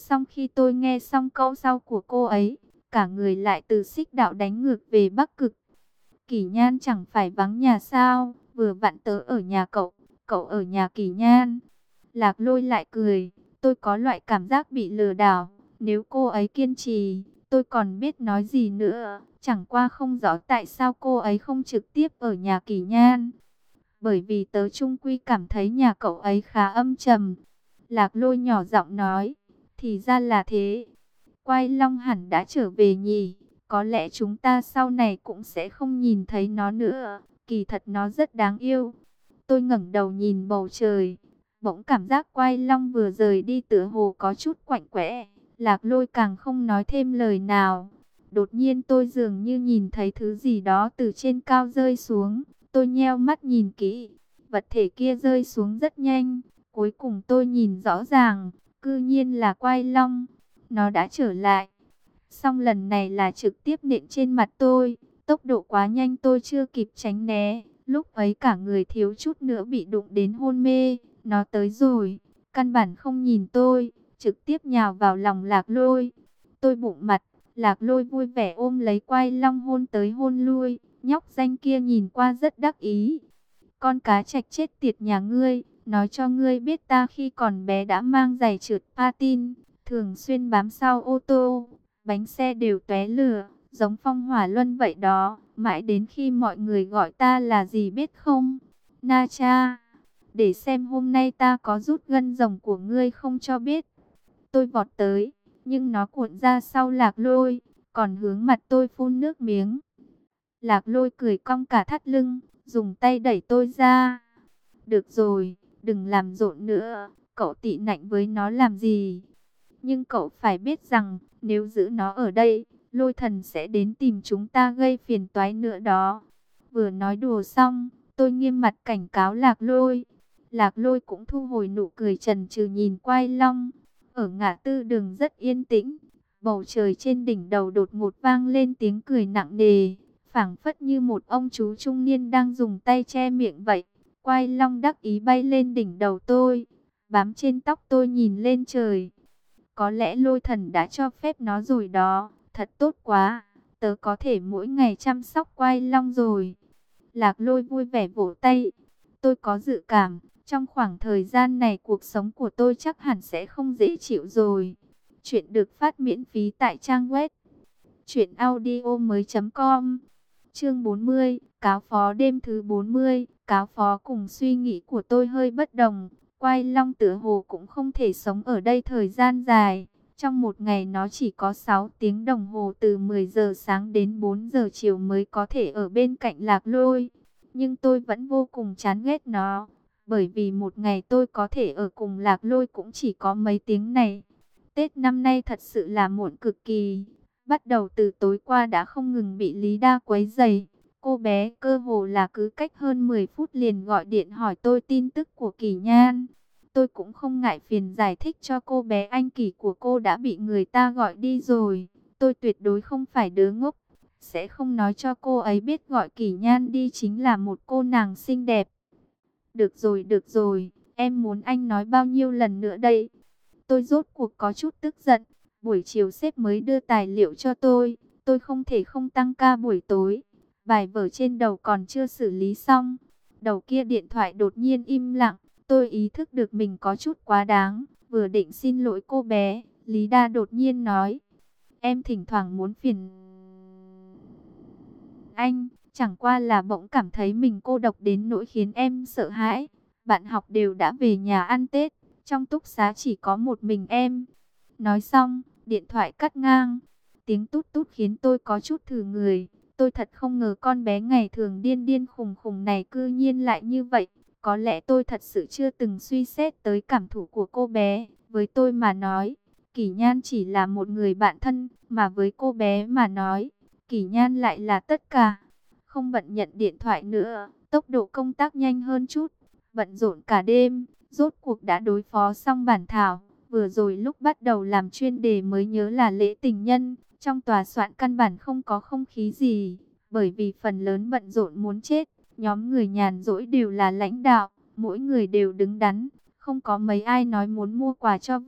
Xong khi tôi nghe xong câu sau của cô ấy, cả người lại từ Xích Đạo đánh ngược về Bắc Cực. Kỷ Nhan chẳng phải vắng nhà sao, vừa vặn tớ ở nhà cậu, cậu ở nhà Kỷ Nhan. Lạc Lôi lại cười, tôi có loại cảm giác bị lừa đảo, nếu cô ấy kiên trì, tôi còn biết nói gì nữa, chẳng qua không rõ tại sao cô ấy không trực tiếp ở nhà Kỷ Nhan. Bởi vì tớ chung quy cảm thấy nhà cậu ấy khá âm trầm. Lạc Lôi nhỏ giọng nói, thì ra là thế. Quai Long hẳn đã trở về nhỉ, có lẽ chúng ta sau này cũng sẽ không nhìn thấy nó nữa, kỳ thật nó rất đáng yêu. Tôi ngẩng đầu nhìn bầu trời, bỗng cảm giác Quai Long vừa rời đi tựa hồ có chút quạnh quẽ. Lạc Lôi càng không nói thêm lời nào. Đột nhiên tôi dường như nhìn thấy thứ gì đó từ trên cao rơi xuống. Tôi nheo mắt nhìn kỹ, vật thể kia rơi xuống rất nhanh. Cuối cùng tôi nhìn rõ ràng, cư nhiên là Quai Long. Nó đã trở lại. Xong lần này là trực tiếp nện trên mặt tôi. Tốc độ quá nhanh tôi chưa kịp tránh né. Lúc ấy cả người thiếu chút nữa bị đụng đến hôn mê. Nó tới rồi, căn bản không nhìn tôi, trực tiếp nhào vào lòng Lạc Lôi. Tôi bụng mặt, Lạc Lôi vui vẻ ôm lấy Quai Long hôn tới hôn lui. Nhóc danh kia nhìn qua rất đắc ý. Con cá trạch chết tiệt nhà ngươi, nói cho ngươi biết ta khi còn bé đã mang giày trượt patin, thường xuyên bám sau ô tô, bánh xe đều tóe lửa, giống phong hỏa luân vậy đó, mãi đến khi mọi người gọi ta là gì biết không? Na cha, để xem hôm nay ta có rút gân rồng của ngươi không cho biết. Tôi vọt tới, nhưng nó cuộn ra sau Lạc Lôi, còn hướng mặt tôi phun nước miếng. Lạc Lôi cười cong cả thắt lưng, dùng tay đẩy tôi ra. Được rồi, đừng làm rộn nữa, cậu tị nạnh với nó làm gì? Nhưng cậu phải biết rằng, nếu giữ nó ở đây, Lôi Thần sẽ đến tìm chúng ta gây phiền toái nữa đó. Vừa nói đùa xong, tôi nghiêm mặt cảnh cáo Lạc Lôi. Lạc Lôi cũng thu hồi nụ cười chần chừ nhìn Quai Long. Ở ngã tư đường rất yên tĩnh, bầu trời trên đỉnh đầu đột ngột vang lên tiếng cười nặng nề, phảng phất như một ông chú trung niên đang dùng tay che miệng vậy. Quai Long đắc ý bay lên đỉnh đầu tôi, bám trên tóc tôi nhìn lên trời. Có lẽ Lôi Thần đã cho phép nó rồi đó, thật tốt quá, tớ có thể mỗi ngày chăm sóc Quai Long rồi. Lạc Lôi vui vẻ vỗ tay. Tôi có dự cảm, trong khoảng thời gian này cuộc sống của tôi chắc hẳn sẽ không dễ chịu rồi. Chuyện được phát miễn phí tại trang web truyệnaudiomoi.com. Chương 40, cáo phó đêm thứ 40, cáo phó cùng suy nghĩ của tôi hơi bất đồng. Quai Long tựa hồ cũng không thể sống ở đây thời gian dài. Trong một ngày nó chỉ có 6 tiếng đồng hồ từ 10 giờ sáng đến 4 giờ chiều mới có thể ở bên cạnh Lạc Lôi. Nhưng tôi vẫn vô cùng chán ghét nó, bởi vì một ngày tôi có thể ở cùng Lạc Lôi cũng chỉ có mấy tiếng này. Tết năm nay thật sự là muộn cực kỳ. Bắt đầu từ tối qua đã không ngừng bị Lý Đa quấy rầy. Cô bé cơ hồ là cứ cách hơn 10 phút liền gọi điện hỏi tôi tin tức của Kỷ Nhan. Tôi cũng không ngại phiền giải thích cho cô bé anh Kỷ của cô đã bị người ta gọi đi rồi. Tôi tuyệt đối không phải đứa ngốc, sẽ không nói cho cô ấy biết gọi Kỷ Nhan đi chính là một cô nàng xinh đẹp. Được rồi, em muốn anh nói bao nhiêu lần nữa đây? Tôi rốt cuộc có chút tức giận. Buổi chiều sếp mới đưa tài liệu cho tôi không thể không tăng ca buổi tối. Bài vở trên đầu còn chưa xử lý xong. Đầu kia điện thoại đột nhiên im lặng, tôi ý thức được mình có chút quá đáng. Vừa định xin lỗi cô bé, Lý Đa đột nhiên nói, em thỉnh thoảng muốn phiền anh, chẳng qua là bỗng cảm thấy mình cô độc đến nỗi khiến em sợ hãi. Bạn học đều đã về nhà ăn Tết, trong túc xá chỉ có một mình em. Nói xong, điện thoại cắt ngang. Tiếng tút tút khiến tôi có chút thử người. Tôi thật không ngờ con bé ngày thường điên điên khùng khùng này cư nhiên lại như vậy. Có lẽ tôi thật sự chưa từng suy xét tới cảm thụ của cô bé. Với tôi mà nói, Kỷ Nhan chỉ là một người bạn thân, mà với cô bé mà nói, Kỷ Nhan lại là tất cả. Không bận nhận điện thoại nữa, tốc độ công tác nhanh hơn chút. Bận rộn cả đêm, rốt cuộc đã đối phó xong bản thảo. Vừa rồi lúc bắt đầu làm chuyên đề mới nhớ là lễ tình nhân. Trong tòa soạn căn bản không có không khí gì, bởi vì phần lớn bận rộn muốn chết. Nhóm người nhàn rỗi đều là lãnh đạo, mỗi người đều đứng đắn. Không có mấy ai nói muốn mua quà cho vợ,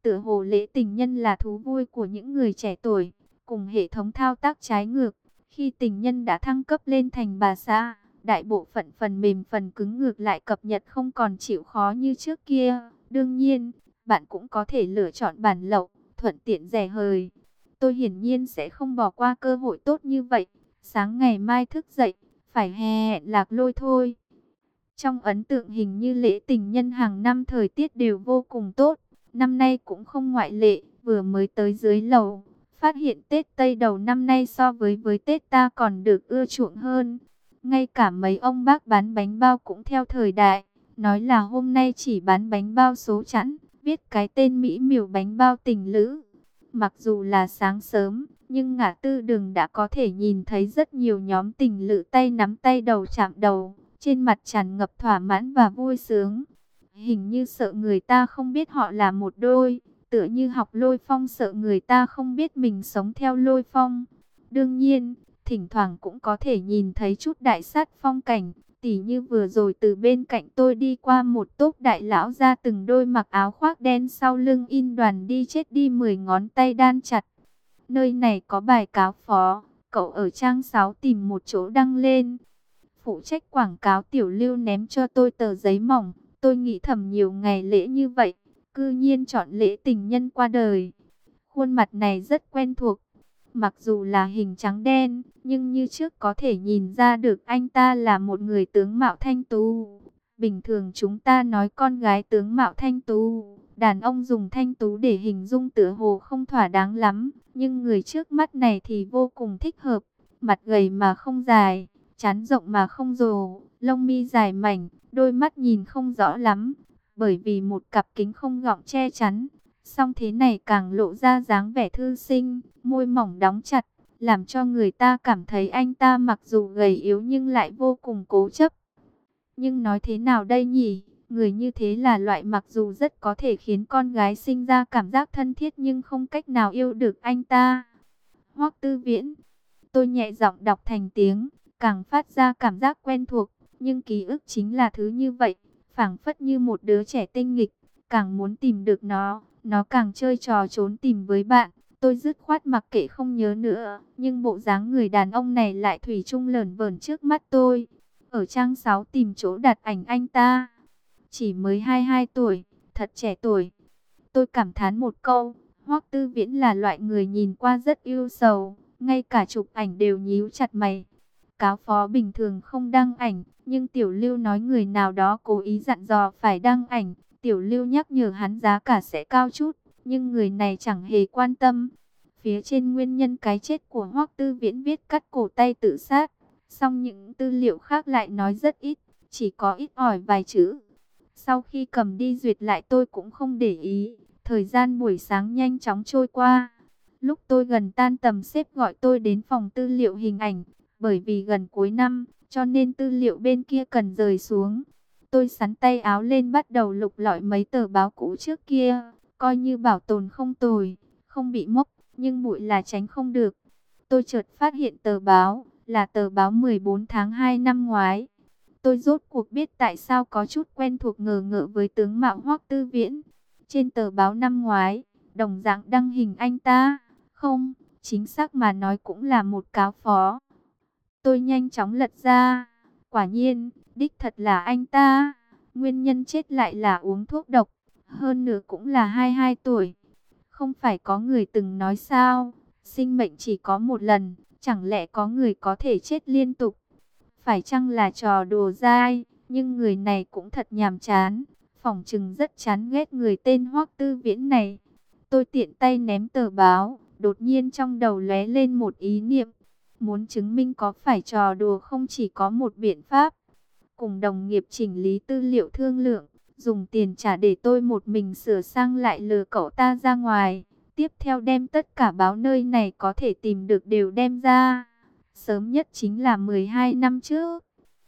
Tựa hồ lễ tình nhân là thú vui của những người trẻ tuổi, cùng hệ thống thao tác trái ngược. Khi tình nhân đã thăng cấp lên thành bà xã, đại bộ phận phần mềm phần cứng ngược lại cập nhật không còn chịu khó như trước kia. Đương nhiên, bạn cũng có thể lựa chọn bản lậu, thuận tiện rẻ hời. Tôi hiển nhiên sẽ không bỏ qua cơ hội tốt như vậy. Sáng ngày mai thức dậy, phải hẹn Lạc Lôi thôi. Trong ấn tượng hình như lễ tình nhân hàng năm thời tiết đều vô cùng tốt. Năm nay cũng không ngoại lệ, vừa mới tới dưới lầu. Phát hiện Tết Tây đầu năm nay so với Tết ta còn được ưa chuộng hơn. Ngay cả mấy ông bác bán bánh bao cũng theo thời đại. Nói là hôm nay chỉ bán bánh bao số chẵn, viết cái tên mỹ miều bánh bao tình lữ. Mặc dù là sáng sớm, nhưng ngã tư đường đã có thể nhìn thấy rất nhiều nhóm tình lữ tay nắm tay đầu chạm đầu. Trên mặt tràn ngập thỏa mãn và vui sướng. Hình như sợ người ta không biết họ là một đôi. Tựa như học Lôi Phong sợ người ta không biết mình sống theo Lôi Phong. Đương nhiên, thỉnh thoảng cũng có thể nhìn thấy chút đại sát phong cảnh. Tỉ như vừa rồi từ bên cạnh tôi đi qua một tốp đại lão ra từng đôi mặc áo khoác đen sau lưng in đoàn đi chết đi 10 ngón tay đan chặt. Nơi này có bài cáo phó, cậu ở trang 6 tìm một chỗ đăng lên. Phụ trách quảng cáo Tiểu Lưu ném cho tôi tờ giấy mỏng. Tôi nghĩ thầm nhiều ngày lễ như vậy, cư nhiên chọn lễ tình nhân qua đời. Khuôn mặt này rất quen thuộc. Mặc dù là hình trắng đen, nhưng như trước có thể nhìn ra được anh ta là một người tướng mạo thanh tú. Bình thường chúng ta nói con gái tướng mạo thanh tú, đàn ông dùng thanh tú để hình dung tựa hồ không thỏa đáng lắm. Nhưng người trước mắt này thì vô cùng thích hợp. Mặt gầy mà không dài, trán rộng mà không rồ, lông mi dài mảnh, đôi mắt nhìn không rõ lắm, bởi vì một cặp kính không gọng che chắn. Song thế này càng lộ ra dáng vẻ thư sinh, môi mỏng đóng chặt, làm cho người ta cảm thấy anh ta mặc dù gầy yếu nhưng lại vô cùng cố chấp. Nhưng nói thế nào đây nhỉ? Người như thế là loại mặc dù rất có thể khiến con gái sinh ra cảm giác thân thiết nhưng không cách nào yêu được anh ta. Hoắc Tư Viễn. Tôi nhẹ giọng đọc thành tiếng, càng phát ra cảm giác quen thuộc, nhưng ký ức chính là thứ như vậy, phảng phất như một đứa trẻ tinh nghịch, càng muốn tìm được nó càng chơi trò trốn tìm với bạn. Tôi dứt khoát mặc kệ không nhớ nữa, nhưng bộ dáng người đàn ông này lại thủy chung lởn vởn trước mắt tôi. Ở trang 6 tìm chỗ đặt ảnh anh ta, chỉ mới 22 tuổi, thật trẻ tuổi. Tôi cảm thán một câu, Hoắc Tư Viễn là loại người nhìn qua rất ưu sầu, ngay cả chụp ảnh đều nhíu chặt mày. Cáo phó bình thường không đăng ảnh, nhưng Tiểu Lưu nói người nào đó cố ý dặn dò phải đăng ảnh. Tiểu Lưu nhắc nhở hắn giá cả sẽ cao chút, nhưng người này chẳng hề quan tâm. Phía trên nguyên nhân cái chết của Hoắc Tư Viễn viết cắt cổ tay tự sát, song những tư liệu khác lại nói rất ít, chỉ có ít ỏi vài chữ. Sau khi cầm đi duyệt lại tôi cũng không để ý, thời gian buổi sáng nhanh chóng trôi qua. Lúc tôi gần tan tầm sếp gọi tôi đến phòng tư liệu hình ảnh, bởi vì gần cuối năm, cho nên tư liệu bên kia cần rời xuống. Tôi xắn tay áo lên bắt đầu lục lọi mấy tờ báo cũ trước kia, coi như bảo tồn không tồi, không bị mốc, nhưng bụi là tránh không được. Tôi chợt phát hiện tờ báo, là tờ báo 14 tháng 2 năm ngoái. Tôi rốt cuộc biết tại sao có chút quen thuộc ngờ ngợ với tướng mạo Hoắc Tư Viễn. Trên tờ báo năm ngoái, đồng dạng đăng hình anh ta. Không, chính xác mà nói cũng là một cáo phó. Tôi nhanh chóng lật ra. Quả nhiên, đích thật là anh ta. Nguyên nhân chết lại là uống thuốc độc. Hơn nữa cũng là 22 tuổi. Không phải có người từng nói sao? Sinh mệnh chỉ có một lần. Chẳng lẽ có người có thể chết liên tục? Phải chăng là trò đùa dai? Nhưng người này cũng thật nhàm chán. Phỏng chừng rất chán ghét người tên Hoắc Tư Viễn này. Tôi tiện tay ném tờ báo. Đột nhiên trong đầu lóe lên một ý niệm. Muốn chứng minh có phải trò đùa không chỉ có một biện pháp. Cùng đồng nghiệp chỉnh lý tư liệu thương lượng. Dùng tiền trả để tôi một mình sửa sang lại lừa cậu ta ra ngoài. Tiếp theo đem tất cả báo nơi này có thể tìm được đều đem ra. Sớm nhất chính là 12 năm trước.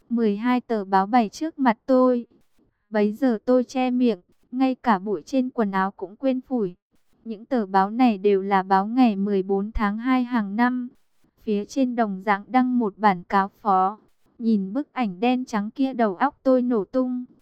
12 tờ báo bày trước mặt tôi. Bấy giờ tôi che miệng, ngay cả bụi trên quần áo cũng quên phủi. Những tờ báo này đều là báo ngày 14 tháng 2 hàng năm. Phía trên đồng dạng đăng một bản cáo phó. Nhìn bức ảnh đen trắng kia đầu óc tôi nổ tung.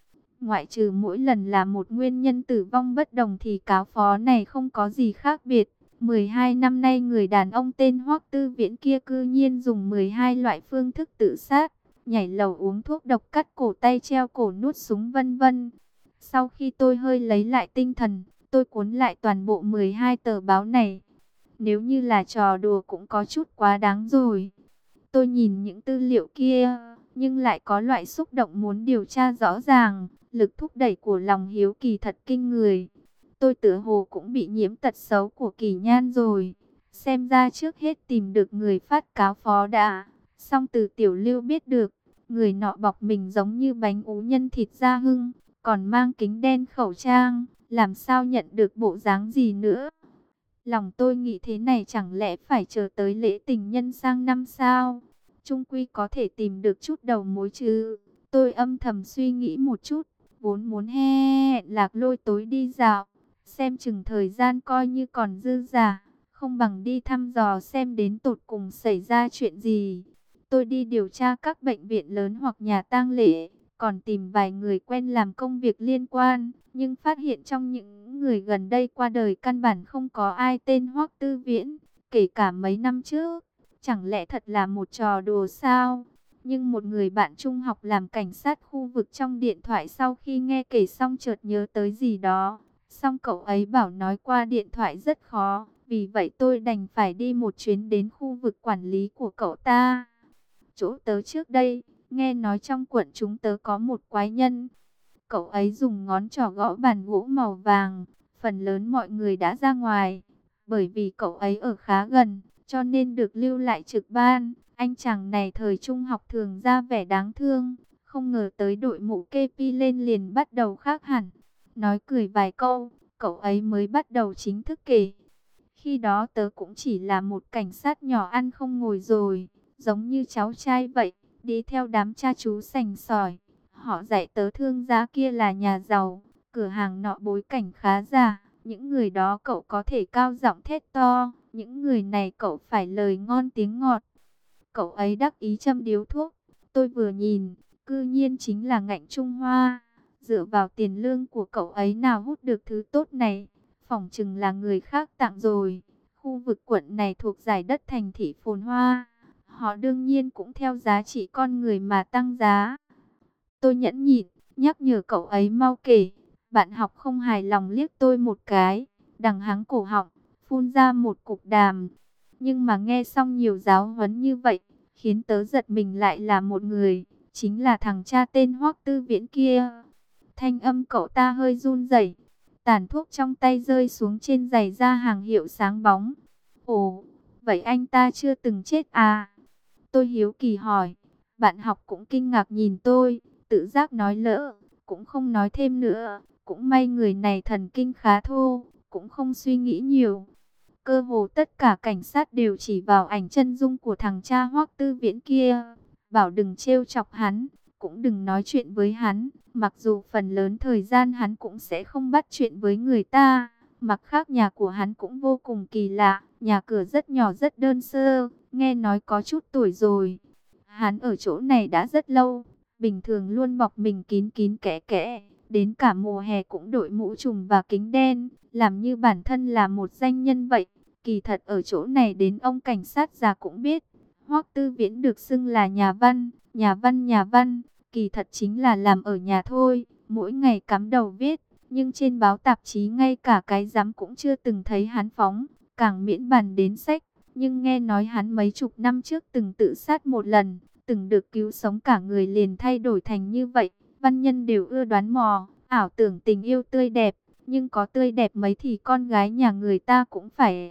Ngoại trừ mỗi lần là một nguyên nhân tử vong bất đồng thì cáo phó này không có gì khác biệt. 12 năm nay người đàn ông tên Hoắc Tư Viễn kia cư nhiên dùng 12 loại phương thức tự sát, nhảy lầu, uống thuốc độc, cắt cổ tay, treo cổ, nuốt súng vân vân. Sau khi tôi hơi lấy lại tinh thần, tôi cuốn lại toàn bộ 12 tờ báo này. Nếu như là trò đùa cũng có chút quá đáng rồi. Tôi nhìn những tư liệu kia, nhưng lại có loại xúc động muốn điều tra rõ ràng. Lực thúc đẩy của lòng hiếu kỳ thật kinh người. Tôi tựa hồ cũng bị nhiễm tật xấu của Kỳ Nhan rồi. Xem ra trước hết tìm được người phát cáo phó đã. Xong từ Tiểu Lưu biết được, người nọ bọc mình giống như bánh ú nhân thịt da hưng, còn mang kính đen khẩu trang, làm sao nhận được bộ dáng gì nữa. Lòng tôi nghĩ thế này chẳng lẽ phải chờ tới lễ tình nhân sang năm sao? Trung quy có thể tìm được chút đầu mối chứ. Tôi âm thầm suy nghĩ một chút, vốn muốn hẹn Lạc Lôi tối đi dạo, xem chừng thời gian coi như còn dư dả, không bằng đi thăm dò xem đến tột cùng xảy ra chuyện gì. Tôi đi điều tra các bệnh viện lớn hoặc nhà tang lễ, còn tìm vài người quen làm công việc liên quan, nhưng phát hiện trong những người gần đây qua đời căn bản không có ai tên Hoắc Tư Viễn, kể cả mấy năm trước. Chẳng lẽ thật là một trò đùa sao? Nhưng một người bạn trung học làm cảnh sát khu vực trong điện thoại sau khi nghe kể xong chợt nhớ tới gì đó. Xong cậu ấy bảo nói qua điện thoại rất khó, vì vậy tôi đành phải đi một chuyến đến khu vực quản lý của cậu ta. Chỗ tớ trước đây, nghe nói trong quận chúng tớ có một quái nhân. Cậu ấy dùng ngón trỏ gõ bàn gỗ màu vàng, phần lớn mọi người đã ra ngoài. Bởi vì cậu ấy ở khá gần, cho nên được lưu lại trực ban. Anh chàng này thời trung học thường ra vẻ đáng thương, không ngờ tới đội mũ kepi lên liền bắt đầu khác hẳn. Nói cười vài câu, cậu ấy mới bắt đầu chính thức kể. Khi đó tớ cũng chỉ là một cảnh sát nhỏ ăn không ngồi rồi, giống như cháu trai vậy, đi theo đám cha chú sành sỏi. Họ dạy tớ thương gia kia là nhà giàu, cửa hàng nọ bối cảnh khá giả. Những người đó cậu có thể cao giọng thét to, những người này cậu phải lời ngon tiếng ngọt. Cậu ấy đắc ý châm điếu thuốc, tôi vừa nhìn, cư nhiên chính là Ngạnh Trung Hoa. Dựa vào tiền lương của cậu ấy nào hút được thứ tốt này, phỏng chừng là người khác tặng rồi. Khu vực quận này thuộc giải đất thành thị phồn hoa, họ đương nhiên cũng theo giá trị con người mà tăng giá. Tôi nhẫn nhịn, nhắc nhở cậu ấy mau kể. Bạn học không hài lòng liếc tôi một cái, đằng hắng cổ họng, phun ra một cục đàm. Nhưng mà nghe xong nhiều giáo huấn như vậy, khiến tớ giật mình lại là một người, chính là thằng cha tên Hoắc Tư Viễn kia. Thanh âm cậu ta hơi run rẩy, tàn thuốc trong tay rơi xuống trên giày da hàng hiệu sáng bóng. Ồ, vậy anh ta chưa từng chết à? Tôi hiếu kỳ hỏi. Bạn học cũng kinh ngạc nhìn tôi, tự giác nói lỡ, cũng không nói thêm nữa. Cũng may người này thần kinh khá thô, cũng không suy nghĩ nhiều. Cơ hồ tất cả cảnh sát đều chỉ vào ảnh chân dung của thằng cha Hoắc Tư Viễn kia, bảo đừng trêu chọc hắn, cũng đừng nói chuyện với hắn. Mặc dù phần lớn thời gian hắn cũng sẽ không bắt chuyện với người ta. Mặt khác nhà của hắn cũng vô cùng kỳ lạ, nhà cửa rất nhỏ rất đơn sơ, nghe nói có chút tuổi rồi. Hắn ở chỗ này đã rất lâu, bình thường luôn bọc mình kín kín kẽ kẽ, đến cả mùa hè cũng đội mũ trùm và kính đen, làm như bản thân là một danh nhân vậy. Kỳ thật ở chỗ này đến ông cảnh sát già cũng biết, Hoắc Tư Viễn được xưng là nhà văn, nhà văn, kỳ thật chính là làm ở nhà thôi, mỗi ngày cắm đầu viết, nhưng trên báo tạp chí ngay cả cái dám cũng chưa từng thấy hắn phóng, càng miễn bàn đến sách. Nhưng nghe nói hắn mấy chục năm trước từng tự sát một lần, từng được cứu sống cả người liền thay đổi thành như vậy. Văn nhân đều ưa đoán mò, ảo tưởng tình yêu tươi đẹp, nhưng có tươi đẹp mấy thì con gái nhà người ta cũng phải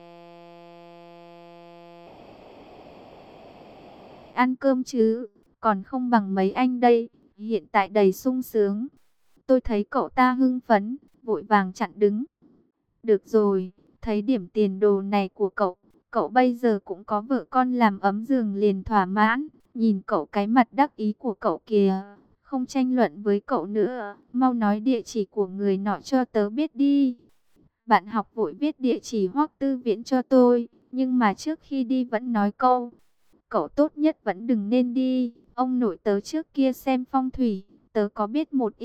ăn cơm chứ, còn không bằng mấy anh đây, hiện tại đầy sung sướng. Tôi thấy cậu ta hưng phấn, vội vàng chặn đứng. Được rồi, thấy điểm tiền đồ này của cậu, cậu bây giờ cũng có vợ con làm ấm giường liền thỏa mãn. Nhìn cậu cái mặt đắc ý của cậu kìa, không tranh luận với cậu nữa, mau nói địa chỉ của người nọ cho tớ biết đi. Bạn học vội viết địa chỉ Hoắc Tư Viễn cho tôi, nhưng mà trước khi đi vẫn nói câu, cậu tốt nhất vẫn đừng nên đi, ông nội tớ trước kia xem phong thủy, tớ có biết một ít,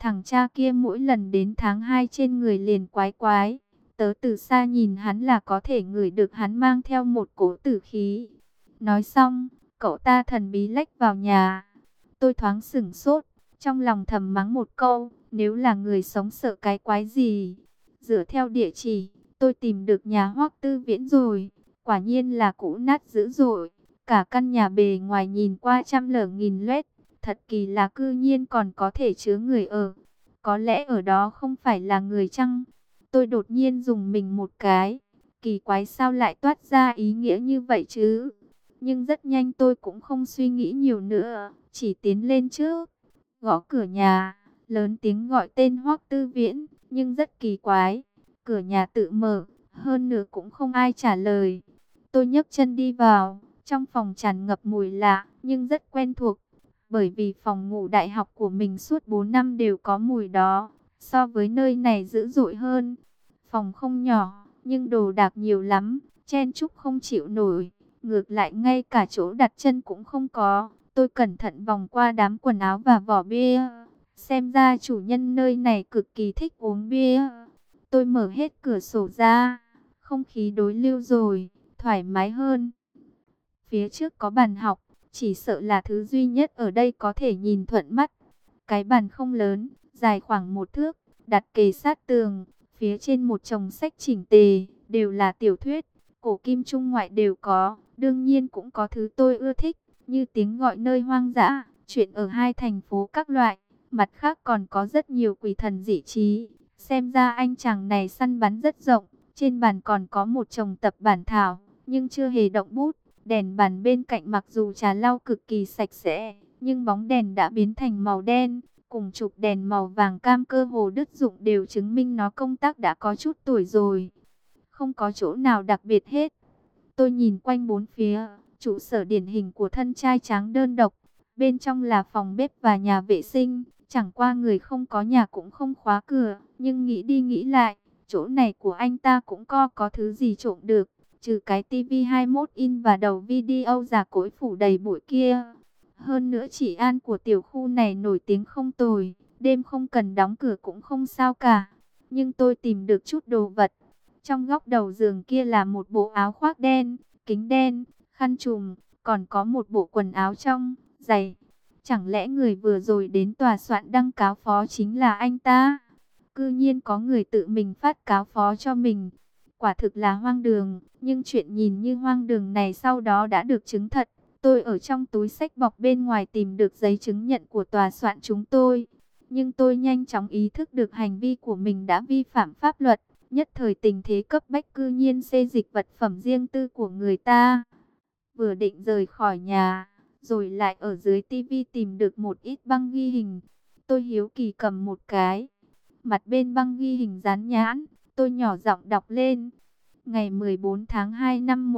Thằng cha kia mỗi lần đến tháng 2 trên người liền quái quái. Tớ từ xa nhìn hắn là có thể ngửi được hắn mang theo một cỗ tử khí. Nói xong, cậu ta thần bí lách vào nhà. Tôi thoáng sửng sốt, trong lòng thầm mắng một câu, nếu là người sống sợ cái quái gì. Dựa theo địa chỉ, tôi tìm được nhà Hoắc Tư Viễn rồi. Quả nhiên là cũ nát dữ dội. Cả căn nhà bề ngoài nhìn qua trăm lở nghìn loét. Thật kỳ lạ, cư nhiên còn có thể chứa người ở. Có lẽ ở đó không phải là người chăng? Tôi đột nhiên dùng mình một cái. Kỳ quái, sao lại toát ra ý nghĩa như vậy chứ? Nhưng rất nhanh tôi cũng không suy nghĩ nhiều nữa. Chỉ tiến lên trước, gõ cửa nhà, lớn tiếng gọi tên Hoắc Tư Viễn. Nhưng rất kỳ quái, cửa nhà tự mở, hơn nữa cũng không ai trả lời. Tôi nhấc chân đi vào, trong phòng tràn ngập mùi lạ, nhưng rất quen thuộc. Bởi vì phòng ngủ đại học của mình suốt 4 năm đều có mùi đó, so với nơi này dữ dội hơn. Phòng không nhỏ, nhưng đồ đạc nhiều lắm, chen chúc không chịu nổi. Ngược lại ngay cả chỗ đặt chân cũng không có. Tôi cẩn thận vòng qua đám quần áo và vỏ bia. Xem ra chủ nhân nơi này cực kỳ thích uống bia. Tôi mở hết cửa sổ ra, không khí đối lưu rồi, thoải mái hơn. Phía trước có bàn học, chỉ sợ là thứ duy nhất ở đây có thể nhìn thuận mắt. Cái bàn không lớn, dài khoảng 1 thước, đặt kề sát tường. Phía trên một chồng sách chỉnh tề, đều là tiểu thuyết, cổ kim trung ngoại đều có. Đương nhiên cũng có thứ tôi ưa thích, như Tiếng Gọi Nơi Hoang Dã, Chuyện ở Hai Thành Phố các loại. Mặt khác còn có rất nhiều quỷ thần dị trí. Xem ra anh chàng này săn bắn rất rộng. Trên bàn còn có một chồng tập bản thảo, nhưng chưa hề động bút. Đèn bàn bên cạnh mặc dù trà lau cực kỳ sạch sẽ, nhưng bóng đèn đã biến thành màu đen. Cùng chụp đèn màu vàng cam cơ hồ đứt dụng đều chứng minh nó công tác đã có chút tuổi rồi. Không có chỗ nào đặc biệt hết. Tôi nhìn quanh bốn phía, trụ sở điển hình của thân trai tráng đơn độc. Bên trong là phòng bếp và nhà vệ sinh. Chẳng qua người không có nhà cũng không khóa cửa. Nhưng nghĩ đi nghĩ lại, chỗ này của anh ta cũng có thứ gì trộm được. Trừ cái tivi 21 in và đầu video già cỗi phủ đầy bụi kia. Hơn nữa chỉ an của tiểu khu này nổi tiếng không tồi. Đêm không cần đóng cửa cũng không sao cả. Nhưng tôi tìm được chút đồ vật. Trong góc đầu giường kia là một bộ áo khoác đen, kính đen, khăn trùm, còn có một bộ quần áo trong, giày. Chẳng lẽ người vừa rồi đến tòa soạn đăng cáo phó chính là anh ta? Cư nhiên có người tự mình phát cáo phó cho mình. Quả thực là hoang đường, nhưng chuyện nhìn như hoang đường này sau đó đã được chứng thật. Tôi ở trong túi xách bọc bên ngoài tìm được giấy chứng nhận của tòa soạn chúng tôi. Nhưng tôi nhanh chóng ý thức được hành vi của mình đã vi phạm pháp luật. Nhất thời tình thế cấp bách, cư nhiên xê dịch vật phẩm riêng tư của người ta. Vừa định rời khỏi nhà, rồi lại ở dưới tivi tìm được một ít băng ghi hình. Tôi hiếu kỳ cầm một cái. Mặt bên băng ghi hình dán nhãn, tôi nhỏ giọng đọc lên. Ngày 14 tháng 2 năm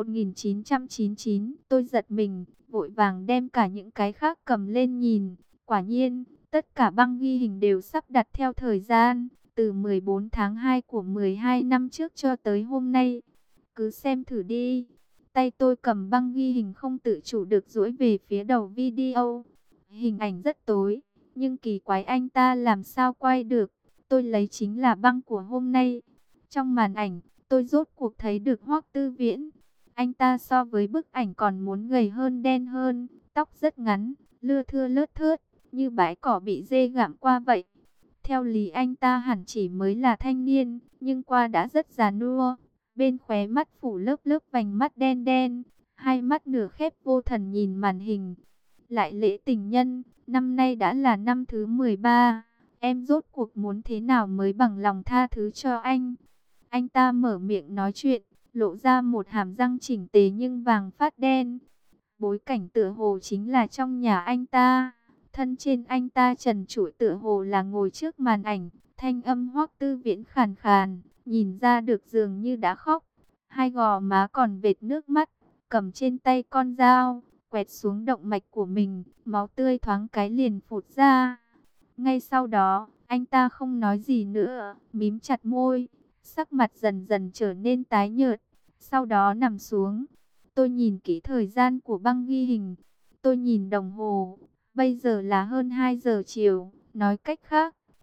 1999, tôi giật mình, vội vàng đem cả những cái khác cầm lên nhìn. Quả nhiên, tất cả băng ghi hình đều sắp đặt theo thời gian, từ 14 tháng 2 của 12 năm trước cho tới hôm nay. Cứ xem thử đi. Tay tôi cầm băng ghi hình không tự chủ được duỗi về phía đầu video. Hình ảnh rất tối, nhưng kỳ quái anh ta làm sao quay được. Tôi lấy chính là băng của hôm nay. Trong màn ảnh, tôi rốt cuộc thấy được Hoắc Tư Viễn. Anh ta so với bức ảnh còn muốn gầy hơn, đen hơn, tóc rất ngắn, lưa thưa lướt thướt, như bãi cỏ bị dê gặm qua vậy. Theo lý anh ta hẳn chỉ mới là thanh niên, nhưng qua đã rất già nua. Bên khóe mắt phủ lớp lớp vành mắt đen đen, hai mắt nửa khép vô thần nhìn màn hình. Lại lễ tình nhân, năm nay đã là năm thứ 13. Em rốt cuộc muốn thế nào mới bằng lòng tha thứ cho anh? Anh ta mở miệng nói chuyện, lộ ra một hàm răng chỉnh tề nhưng vàng phát đen. Bối cảnh tựa hồ chính là trong nhà anh ta. Thân trên anh ta trần trụi tựa hồ là ngồi trước màn ảnh. Thanh âm Hoắc Tư Viễn khàn khàn, nhìn ra được dường như đã khóc. Hai gò má còn vệt nước mắt, cầm trên tay con dao, quẹt xuống động mạch của mình, máu tươi thoáng cái liền phụt ra. Ngay sau đó, anh ta không nói gì nữa, mím chặt môi, sắc mặt dần dần trở nên tái nhợt, sau đó nằm xuống. Tôi nhìn kỹ thời gian của băng ghi hình, tôi nhìn đồng hồ, bây giờ là hơn 2 giờ chiều, nói cách khác,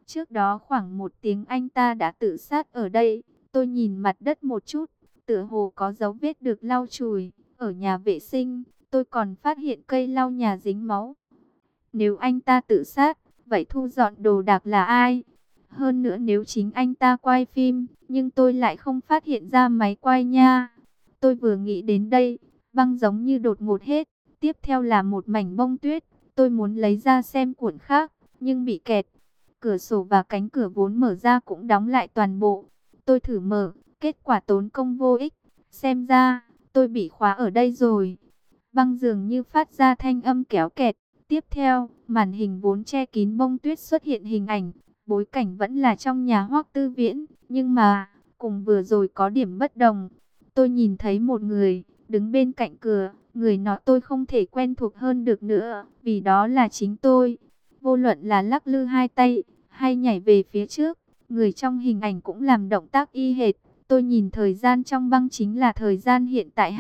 Trước đó khoảng 1 tiếng anh ta đã tự sát ở đây. Tôi nhìn mặt đất một chút, tựa hồ có dấu vết được lau chùi. Ở nhà vệ sinh, tôi còn phát hiện cây lau nhà dính máu. Nếu anh ta tự sát, vậy thu dọn đồ đạc là ai? Hơn nữa nếu chính anh ta quay phim, nhưng tôi lại không phát hiện ra máy quay nha. Tôi vừa nghĩ đến đây, băng giống như đột ngột hết. Tiếp theo là một mảnh bông tuyết. Tôi muốn lấy ra xem cuộn khác, nhưng bị kẹt. Cửa sổ và cánh cửa vốn mở ra cũng đóng lại toàn bộ. Tôi thử mở, kết quả tốn công vô ích. Xem ra, tôi bị khóa ở đây rồi. Băng dường như phát ra thanh âm kéo kẹt. Tiếp theo, màn hình vốn che kín bông tuyết xuất hiện hình ảnh. Bối cảnh vẫn là trong nhà Hoắc Tư Viễn, nhưng mà, cùng vừa rồi có điểm bất đồng. Tôi nhìn thấy một người, đứng bên cạnh cửa. Người nọ tôi không thể quen thuộc hơn được nữa, vì đó là chính tôi. Vô luận là lắc lư hai tay, hay nhảy về phía trước, người trong hình ảnh cũng làm động tác y hệt. Tôi nhìn thời gian trong băng chính là thời gian hiện tại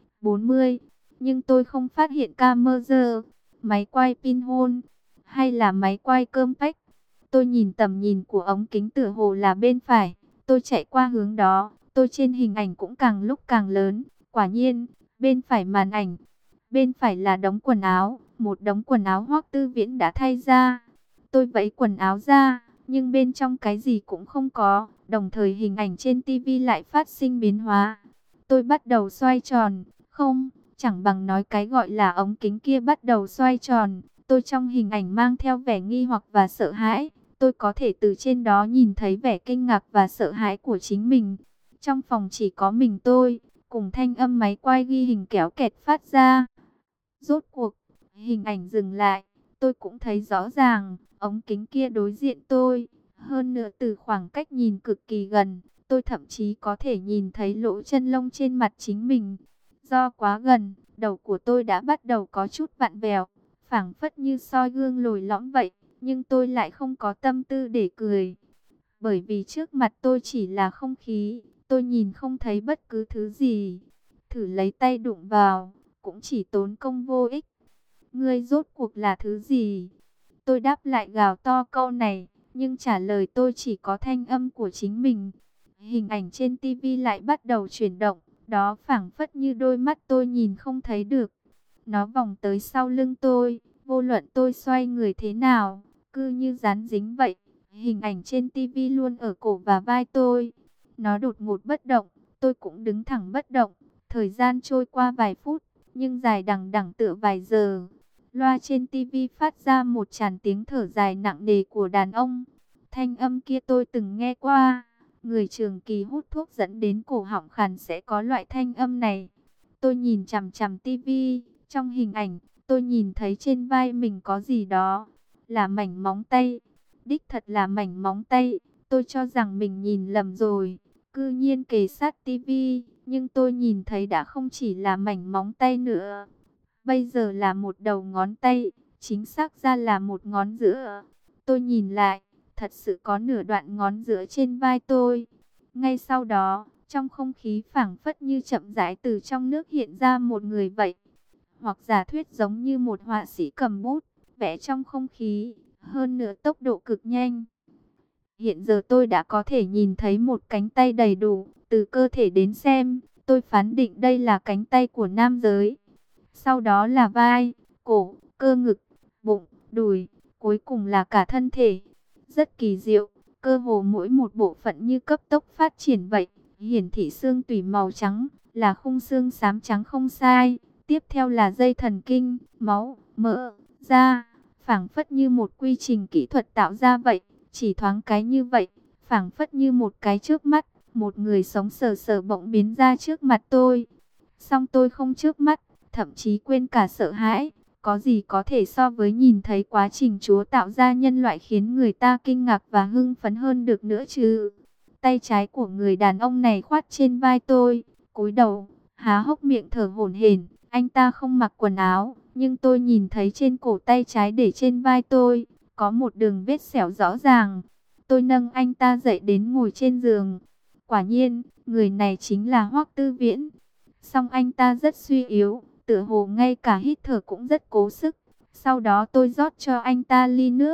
2:40, nhưng tôi không phát hiện camera, máy quay pinhole, hay là máy quay compact. Tôi nhìn tầm nhìn của ống kính tựa hồ là bên phải, tôi chạy qua hướng đó, tôi trên hình ảnh cũng càng lúc càng lớn. Quả nhiên, bên phải màn ảnh, bên phải là đống quần áo, một đống quần áo Hoắc Tư Viễn đã thay ra. Tôi vẫy quần áo ra, nhưng bên trong cái gì cũng không có, đồng thời hình ảnh trên tivi lại phát sinh biến hóa. Tôi bắt đầu xoay tròn, không, chẳng bằng nói cái gọi là ống kính kia bắt đầu xoay tròn. Tôi trong hình ảnh mang theo vẻ nghi hoặc và sợ hãi, tôi có thể từ trên đó nhìn thấy vẻ kinh ngạc và sợ hãi của chính mình. Trong phòng chỉ có mình tôi, cùng thanh âm máy quay ghi hình kéo kẹt phát ra. Rốt cuộc, hình ảnh dừng lại, tôi cũng thấy rõ ràng, ống kính kia đối diện tôi. Hơn nữa từ khoảng cách nhìn cực kỳ gần, tôi thậm chí có thể nhìn thấy lỗ chân lông trên mặt chính mình. Do quá gần, đầu của tôi đã bắt đầu có chút vặn vẹo, phảng phất như soi gương lồi lõm vậy, nhưng tôi lại không có tâm tư để cười. Bởi vì trước mặt tôi chỉ là không khí, tôi nhìn không thấy bất cứ thứ gì. Thử lấy tay đụng vào, cũng chỉ tốn công vô ích. Ngươi rốt cuộc là thứ gì? Tôi đáp lại gào to câu này, nhưng trả lời tôi chỉ có thanh âm của chính mình. Hình ảnh trên tivi lại bắt đầu chuyển động, đó phảng phất như đôi mắt tôi nhìn không thấy được. Nó vòng tới sau lưng tôi, vô luận tôi xoay người thế nào, cứ như dán dính vậy. Hình ảnh trên tivi luôn ở cổ và vai tôi. Nó đột ngột bất động, tôi cũng đứng thẳng bất động. Thời gian trôi qua vài phút, nhưng dài đằng đẵng tựa vài giờ. Loa trên tivi phát ra một tràng tiếng thở dài nặng nề của đàn ông. Thanh âm kia tôi từng nghe qua. Người trường kỳ hút thuốc dẫn đến cổ họng khàn sẽ có loại thanh âm này. Tôi nhìn chằm chằm tivi. Trong hình ảnh, tôi nhìn thấy trên vai mình có gì đó. Là mảnh móng tay. Đích thật là mảnh móng tay. Tôi cho rằng mình nhìn lầm rồi. Cư nhiên kề sát tivi. Nhưng tôi nhìn thấy đã không chỉ là mảnh móng tay nữa. Bây giờ là một đầu ngón tay, chính xác ra là một ngón giữa. Tôi nhìn lại, thật sự có nửa đoạn ngón giữa trên vai tôi. Ngay sau đó, trong không khí phảng phất như chậm rãi từ trong nước hiện ra một người vậy. Hoặc giả thuyết giống như một họa sĩ cầm bút, vẽ trong không khí, hơn nữa tốc độ cực nhanh. Hiện giờ tôi đã có thể nhìn thấy một cánh tay đầy đủ, từ cơ thể đến xem, tôi phán định đây là cánh tay của nam giới. Sau đó là vai, cổ, cơ ngực, bụng, đùi, cuối cùng là cả thân thể. Rất kỳ diệu, cơ hồ mỗi một bộ phận như cấp tốc phát triển vậy. Hiển thị xương tủy màu trắng, là khung xương xám trắng không sai. Tiếp theo là dây thần kinh, máu, mỡ, da, phảng phất như một quy trình kỹ thuật tạo ra vậy. Chỉ thoáng cái như vậy, phảng phất như một cái trước mắt, một người sống sờ sờ bỗng biến ra trước mặt tôi. Song tôi không trước mắt, thậm chí quên cả sợ hãi. Có gì có thể so với nhìn thấy quá trình Chúa tạo ra nhân loại khiến người ta kinh ngạc và hưng phấn hơn được nữa chứ. Tay trái của người đàn ông này khoát trên vai tôi, cúi đầu, há hốc miệng thở hổn hển. Anh ta không mặc quần áo, nhưng tôi nhìn thấy trên cổ tay trái để trên vai tôi, có một đường vết sẹo rõ ràng. Tôi nâng anh ta dậy đến ngồi trên giường. Quả nhiên, người này chính là Hoắc Tư Viễn. Song anh ta rất suy yếu, tựa hồ ngay cả hít thở cũng rất cố sức. Sau đó tôi rót cho anh ta ly nước.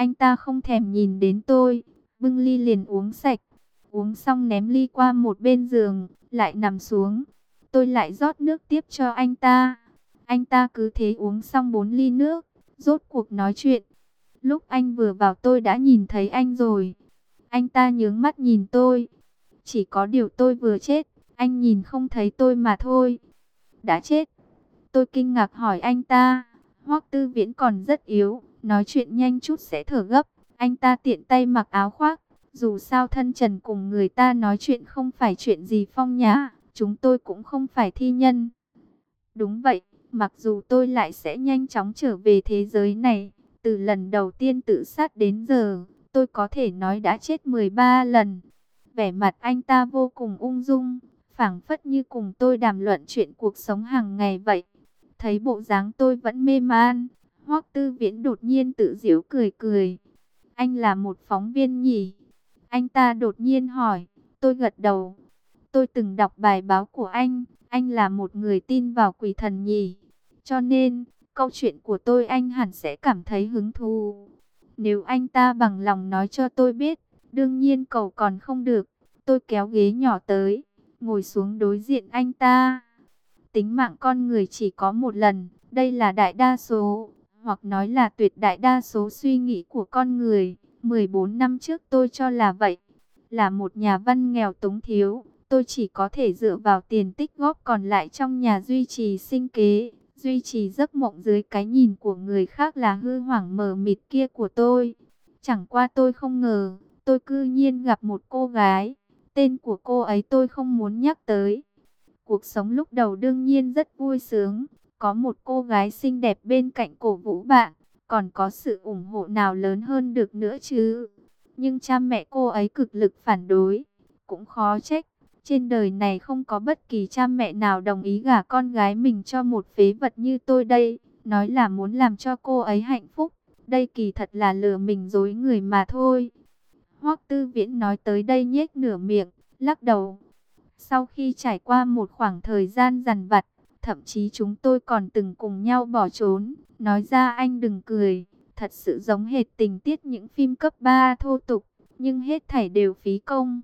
Anh ta không thèm nhìn đến tôi, bưng ly liền uống sạch. Uống xong ném ly qua một bên giường, lại nằm xuống. Tôi lại rót nước tiếp cho anh ta. Anh ta cứ thế uống xong 4 ly nước, rốt cuộc nói chuyện. Lúc anh vừa vào tôi đã nhìn thấy anh rồi. Anh ta nhướng mắt nhìn tôi. Chỉ có điều tôi vừa chết, anh nhìn không thấy tôi mà thôi. Đã chết? Tôi kinh ngạc hỏi anh ta. Hoắc Tư Viễn còn rất yếu, nói chuyện nhanh chút sẽ thở gấp. Anh ta tiện tay mặc áo khoác. Dù sao thân trần cùng người ta nói chuyện không phải chuyện gì phong nhã, chúng tôi cũng không phải thi nhân. Đúng vậy, mặc dù tôi lại sẽ nhanh chóng trở về thế giới này, từ lần đầu tiên tự sát đến giờ, tôi có thể nói đã chết 13 lần. Vẻ mặt anh ta vô cùng ung dung, phảng phất như cùng tôi đàm luận chuyện cuộc sống hàng ngày vậy. Thấy bộ dáng tôi vẫn mê man, Hoắc Tư Viễn đột nhiên tự giễu cười cười. Anh là một phóng viên nhỉ? Anh ta đột nhiên hỏi. Tôi gật đầu. Tôi từng đọc bài báo của anh là một người tin vào quỷ thần nhỉ? Cho nên, câu chuyện của tôi anh hẳn sẽ cảm thấy hứng thú. Nếu anh ta bằng lòng nói cho tôi biết, đương nhiên cầu còn không được. Tôi kéo ghế nhỏ tới, ngồi xuống đối diện anh ta. Tính mạng con người chỉ có một lần, đây là đại đa số, hoặc nói là tuyệt đại đa số suy nghĩ của con người. 14 năm trước tôi cho là vậy. Là một nhà văn nghèo túng thiếu, tôi chỉ có thể dựa vào tiền tích góp còn lại trong nhà duy trì sinh kế, duy trì giấc mộng dưới cái nhìn của người khác là hư hoảng mờ mịt kia của tôi. Chẳng qua tôi không ngờ, tôi cư nhiên gặp một cô gái, tên của cô ấy tôi không muốn nhắc tới. Cuộc sống lúc đầu đương nhiên rất vui sướng, có một cô gái xinh đẹp bên cạnh cổ vũ bạn, còn có sự ủng hộ nào lớn hơn được nữa chứ. Nhưng cha mẹ cô ấy cực lực phản đối, cũng khó trách. Trên đời này không có bất kỳ cha mẹ nào đồng ý gả con gái mình cho một phế vật như tôi đây. Nói là muốn làm cho cô ấy hạnh phúc, đây kỳ thật là lừa mình dối người mà thôi. Hoắc Tư Viễn nói tới đây nhếch nửa miệng, lắc đầu. Sau khi trải qua một khoảng thời gian dằn vặt, thậm chí chúng tôi còn từng cùng nhau bỏ trốn. Nói ra anh đừng cười, thật sự giống hệt tình tiết những phim cấp 3 thô tục, nhưng hết thảy đều phí công.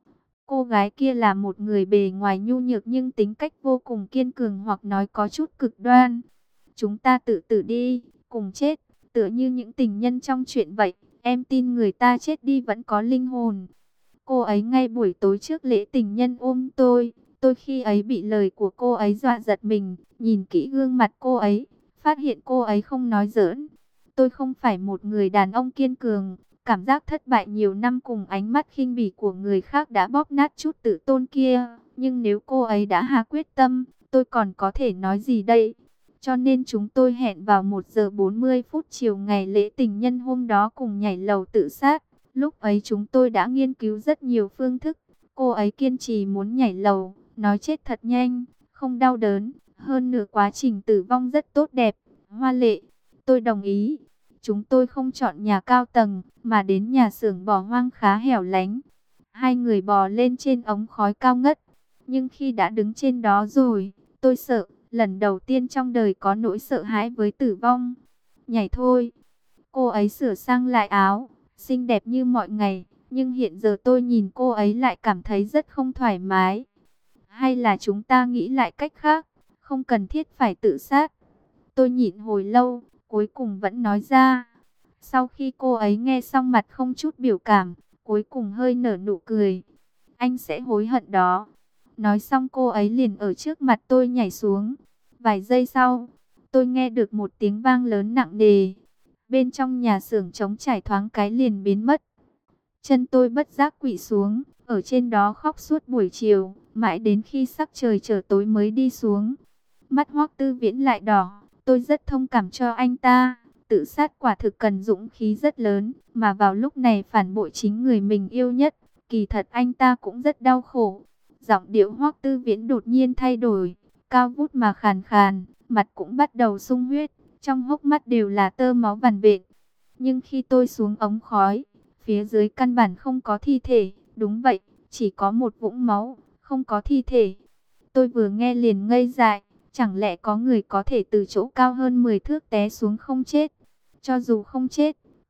Cô gái kia là một người bề ngoài nhu nhược nhưng tính cách vô cùng kiên cường, hoặc nói có chút cực đoan. Chúng ta tự tử đi, cùng chết, tựa như những tình nhân trong chuyện vậy. Em tin người ta chết đi vẫn có linh hồn. Cô ấy ngay buổi tối trước lễ tình nhân ôm tôi khi ấy bị lời của cô ấy dọa giật mình, nhìn kỹ gương mặt cô ấy, phát hiện cô ấy không nói giỡn. Tôi không phải một người đàn ông kiên cường, cảm giác thất bại nhiều năm cùng ánh mắt khinh bỉ của người khác đã bóp nát chút tự tôn kia. Nhưng nếu cô ấy đã hạ quyết tâm, tôi còn có thể nói gì đây? Cho nên chúng tôi hẹn vào 1 giờ 40 phút chiều ngày lễ tình nhân hôm đó cùng nhảy lầu tự sát. Lúc ấy chúng tôi đã nghiên cứu rất nhiều phương thức. Cô ấy kiên trì muốn nhảy lầu, nói chết thật nhanh, không đau đớn. Hơn nữa quá trình tử vong rất tốt đẹp, hoa lệ. Tôi đồng ý. Chúng tôi không chọn nhà cao tầng, mà đến nhà xưởng bỏ hoang khá hẻo lánh. Hai người bò lên trên ống khói cao ngất. Nhưng khi đã đứng trên đó rồi, tôi sợ. Lần đầu tiên trong đời có nỗi sợ hãi với tử vong. Nhảy thôi. Cô ấy sửa sang lại áo, xinh đẹp như mọi ngày, nhưng hiện giờ tôi nhìn cô ấy lại cảm thấy rất không thoải mái. Hay là chúng ta nghĩ lại cách khác, không cần thiết phải tự sát. Tôi nhịn hồi lâu, cuối cùng vẫn nói ra. Sau khi cô ấy nghe xong mặt không chút biểu cảm, cuối cùng hơi nở nụ cười. Anh sẽ hối hận đó. Nói xong cô ấy liền ở trước mặt tôi nhảy xuống. Vài giây sau, tôi nghe được một tiếng vang lớn nặng nề. Bên trong nhà xưởng trống trải thoáng cái liền biến mất. Chân tôi bất giác quỵ xuống, ở trên đó khóc suốt buổi chiều, mãi đến khi sắc trời trở tối mới đi xuống. Mắt Hoắc Tư Viễn lại đỏ, tôi rất thông cảm cho anh ta. Tự sát quả thực cần dũng khí rất lớn, mà vào lúc này phản bội chính người mình yêu nhất. Kỳ thật anh ta cũng rất đau khổ. Giọng điệu Hoắc Tư Viễn đột nhiên thay đổi, cao vút mà khàn khàn, mặt cũng bắt đầu sung huyết, trong hốc mắt đều là tơ máu vằn vện. Nhưng khi tôi xuống ống khói, phía dưới căn bản không có thi thể, đúng vậy, chỉ có một vũng máu, không có thi thể. Tôi vừa nghe liền ngây dại, chẳng lẽ có người có thể từ chỗ cao hơn 10 thước té xuống không chết? Cho dù không chết,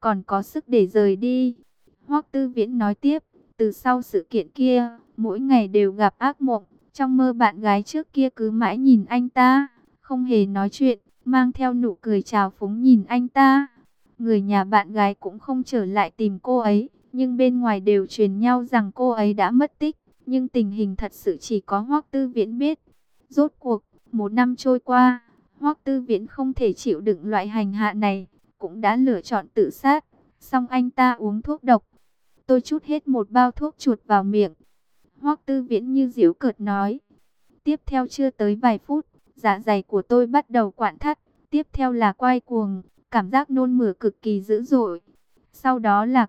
còn có sức để rời đi. Hoắc Tư Viễn nói tiếp, từ sau sự kiện kia, mỗi ngày đều gặp ác mộng. Trong mơ bạn gái trước kia cứ mãi nhìn anh ta, không hề nói chuyện, mang theo nụ cười trào phúng nhìn anh ta. Người nhà bạn gái cũng không trở lại tìm cô ấy, nhưng bên ngoài đều truyền nhau rằng cô ấy đã mất tích. Nhưng tình hình thật sự chỉ có Hoắc Tư Viễn biết. Rốt cuộc, 1 năm trôi qua, Hoắc Tư Viễn không thể chịu đựng loại hành hạ này, cũng đã lựa chọn tự sát. Xong anh ta uống thuốc độc. Tôi trút hết một bao thuốc chuột vào miệng. Hoắc Tư Viễn như giễu cợt nói. Tiếp theo chưa tới vài phút, dạ dày của tôi bắt đầu quặn thắt. Tiếp theo là quay cuồng, cảm giác nôn mửa cực kỳ dữ dội. Sau đó là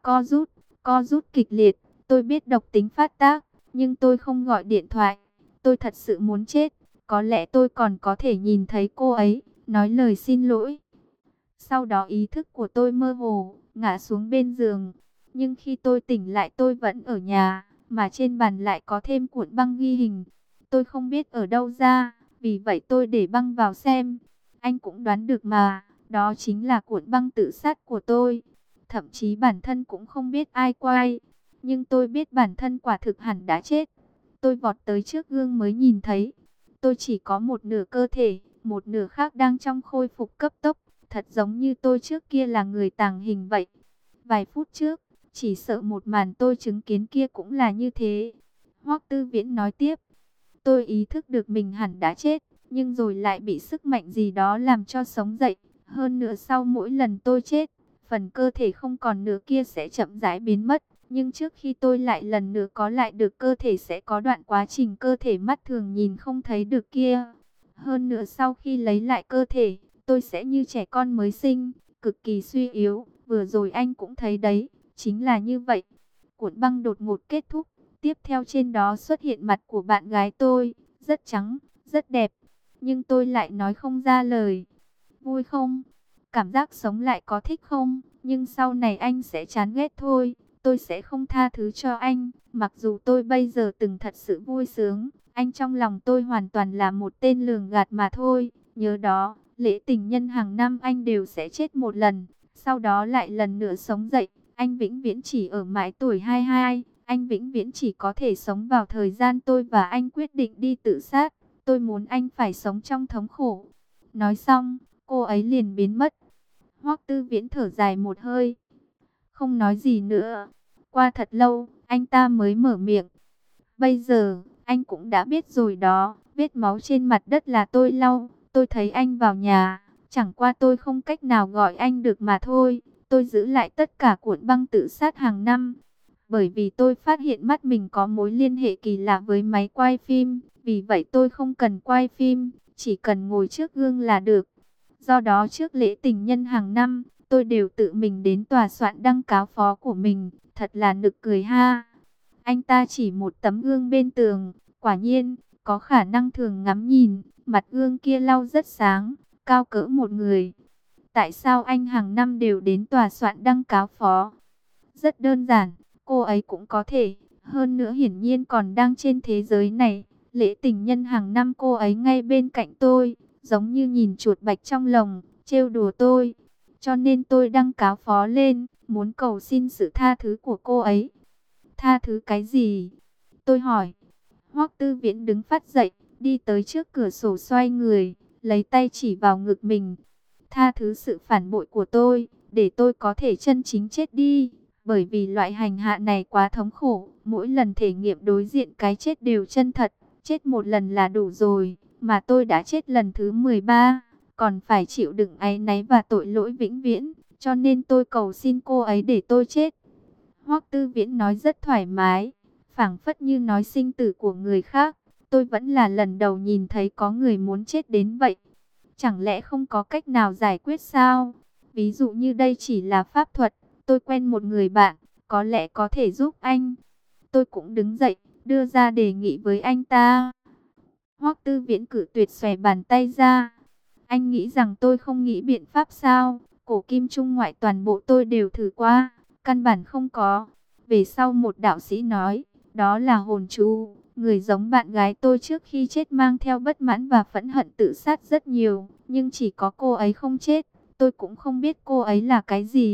co rút kịch liệt. Tôi biết độc tính phát tác, nhưng tôi không gọi điện thoại. Tôi thật sự muốn chết. Có lẽ tôi còn có thể nhìn thấy cô ấy, nói lời xin lỗi. Sau đó ý thức của tôi mơ hồ, ngã xuống bên giường. Nhưng khi tôi tỉnh lại tôi vẫn ở nhà, mà trên bàn lại có thêm cuộn băng ghi hình. Tôi không biết ở đâu ra, vì vậy tôi để băng vào xem. Anh cũng đoán được mà, đó chính là cuộn băng tự sát của tôi. Thậm chí bản thân cũng không biết ai quay, nhưng tôi biết bản thân quả thực hẳn đã chết. Tôi vọt tới trước gương mới nhìn thấy, tôi chỉ có một nửa cơ thể, một nửa khác đang trong khôi phục cấp tốc, thật giống như tôi trước kia là người tàng hình vậy. Vài phút trước, chỉ sợ một màn tôi chứng kiến kia cũng là như thế. Hoắc Tư Viễn nói tiếp, tôi ý thức được mình hẳn đã chết, nhưng rồi lại bị sức mạnh gì đó làm cho sống dậy. Hơn nữa sau mỗi lần tôi chết, phần cơ thể không còn nữa kia sẽ chậm rãi biến mất. Nhưng trước khi tôi lại lần nữa có lại được cơ thể sẽ có đoạn quá trình cơ thể mắt thường nhìn không thấy được kia. Hơn nữa sau khi lấy lại cơ thể, tôi sẽ như trẻ con mới sinh, cực kỳ suy yếu. Vừa rồi anh cũng thấy đấy, chính là như vậy. Cuộn băng đột ngột kết thúc. Tiếp theo trên đó xuất hiện mặt của bạn gái tôi, rất trắng, rất đẹp. Nhưng tôi lại nói không ra lời. Vui không? Cảm giác sống lại có thích không? Nhưng sau này anh sẽ chán ghét thôi. Tôi sẽ không tha thứ cho anh. Mặc dù tôi bây giờ từng thật sự vui sướng, anh trong lòng tôi hoàn toàn là một tên lường gạt mà thôi. Nhớ đó, lễ tình nhân hàng năm anh đều sẽ chết một lần, sau đó lại lần nữa sống dậy. Anh vĩnh viễn chỉ ở mãi tuổi 22. Anh vĩnh viễn chỉ có thể sống vào thời gian tôi và anh quyết định đi tự sát. Tôi muốn anh phải sống trong thống khổ. Nói xong, cô ấy liền biến mất. Hoắc Tư Viễn thở dài một hơi, không nói gì nữa. Qua thật lâu, anh ta mới mở miệng. Bây giờ, anh cũng đã biết rồi đó, vết máu trên mặt đất là tôi lau. Tôi thấy anh vào nhà, chẳng qua tôi không cách nào gọi anh được mà thôi. Tôi giữ lại tất cả cuộn băng tự sát hàng năm, bởi vì tôi phát hiện mắt mình có mối liên hệ kỳ lạ với máy quay phim. Vì vậy tôi không cần quay phim, chỉ cần ngồi trước gương là được. Do đó trước lễ tình nhân hàng năm, tôi đều tự mình đến tòa soạn đăng cáo phó của mình. Thật là nực cười ha. Anh ta chỉ một tấm gương bên tường. Quả nhiên, có khả năng thường ngắm nhìn. Mặt gương kia lau rất sáng, cao cỡ một người. Tại sao anh hàng năm đều đến tòa soạn đăng cáo phó? Rất đơn giản, cô ấy cũng có thể. Hơn nữa hiển nhiên còn đang trên thế giới này. Lễ tình nhân hàng năm cô ấy ngay bên cạnh tôi, giống như nhìn chuột bạch trong lồng, trêu đùa tôi. Cho nên tôi đăng cáo phó lên, muốn cầu xin sự tha thứ của cô ấy. Tha thứ cái gì? Tôi hỏi. Hoắc Tư Viễn đứng phát dậy, đi tới trước cửa sổ xoay người, lấy tay chỉ vào ngực mình. Tha thứ sự phản bội của tôi, để tôi có thể chân chính chết đi. Bởi vì loại hành hạ này quá thống khổ, mỗi lần thể nghiệm đối diện cái chết đều chân thật. Chết một lần là đủ rồi, mà tôi đã chết lần thứ 13, còn phải chịu đựng áy náy và tội lỗi vĩnh viễn. Cho nên tôi cầu xin cô ấy để tôi chết. Hoắc Tư Viễn nói rất thoải mái, phảng phất như nói sinh tử của người khác. Tôi vẫn là lần đầu nhìn thấy có người muốn chết đến vậy. Chẳng lẽ không có cách nào giải quyết sao? Ví dụ như đây chỉ là pháp thuật, tôi quen một người bạn, có lẽ có thể giúp anh. Tôi cũng đứng dậy, đưa ra đề nghị với anh ta. Hoắc Tư Viễn cử tuyệt xòe bàn tay ra. Anh nghĩ rằng tôi không nghĩ biện pháp sao? Cổ kim trung ngoại toàn bộ tôi đều thử qua, căn bản không có. Về sau một đạo sĩ nói, đó là hồn chú. Người giống bạn gái tôi trước khi chết mang theo bất mãn và phẫn hận tự sát rất nhiều, nhưng chỉ có cô ấy không chết. Tôi cũng không biết cô ấy là cái gì.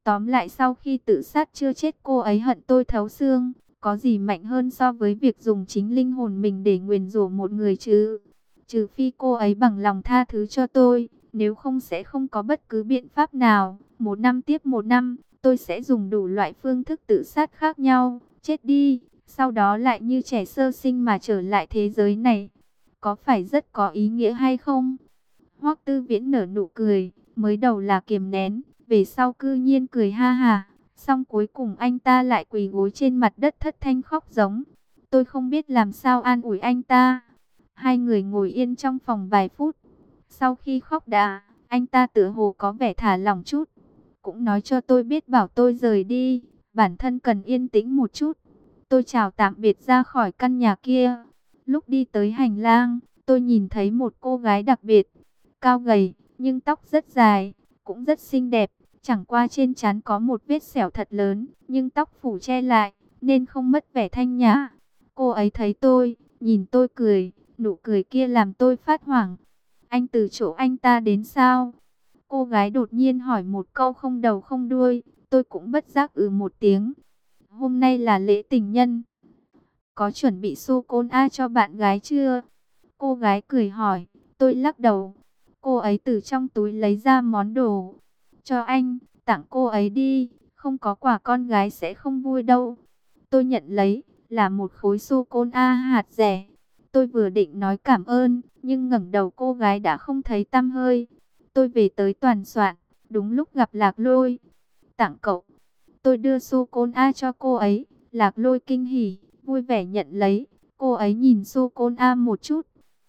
Tóm lại sau khi tự sát chưa chết, cô ấy hận tôi thấu xương. Có gì mạnh hơn so với việc dùng chính linh hồn mình để nguyền rủa một người chứ? Trừ phi cô ấy bằng lòng tha thứ cho tôi, nếu không sẽ không có bất cứ biện pháp nào. Một năm tiếp một năm, tôi sẽ dùng đủ loại phương thức tự sát khác nhau, chết đi, sau đó lại như trẻ sơ sinh mà trở lại thế giới này. Có phải rất có ý nghĩa hay không? Hoắc Tư Viễn nở nụ cười, mới đầu là kiềm nén, về sau cư nhiên cười ha hả. Xong cuối cùng anh ta lại quỳ gối trên mặt đất thất thanh khóc giống. Tôi không biết làm sao an ủi anh ta. Hai người ngồi yên trong phòng vài phút. Sau khi khóc đã, anh ta tựa hồ có vẻ thả lỏng chút. Cũng nói cho tôi biết bảo tôi rời đi, bản thân cần yên tĩnh một chút. Tôi chào tạm biệt ra khỏi căn nhà kia. Lúc đi tới hành lang, tôi nhìn thấy một cô gái đặc biệt. Cao gầy, nhưng tóc rất dài, cũng rất xinh đẹp. Chẳng qua trên trán có một vết sẹo thật lớn, nhưng tóc phủ che lại, nên không mất vẻ thanh nhã. Cô ấy thấy tôi, nhìn tôi cười, nụ cười kia làm tôi phát hoảng. Anh từ chỗ anh ta đến sao? Cô gái đột nhiên hỏi một câu không đầu không đuôi, tôi cũng bất giác một tiếng. Hôm nay là lễ tình nhân. Có chuẩn bị sô-cô-la cho bạn gái chưa? Cô gái cười hỏi, tôi lắc đầu. Cô ấy từ trong túi lấy ra món đồ. Cho anh, tặng cô ấy đi, không có quà con gái sẽ không vui đâu. Tôi nhận lấy, là một khối sô-cô-la hạt dẻ. Tôi vừa định nói cảm ơn, nhưng ngẩng đầu cô gái đã không thấy tăm hơi. Tôi về tới Toàn Soạn, đúng lúc gặp Lạc Lôi. Tặng cậu. Tôi đưa sô-cô-la cho cô ấy, Lạc Lôi kinh hỉ, vui vẻ nhận lấy. Cô ấy nhìn sô-cô-la một chút.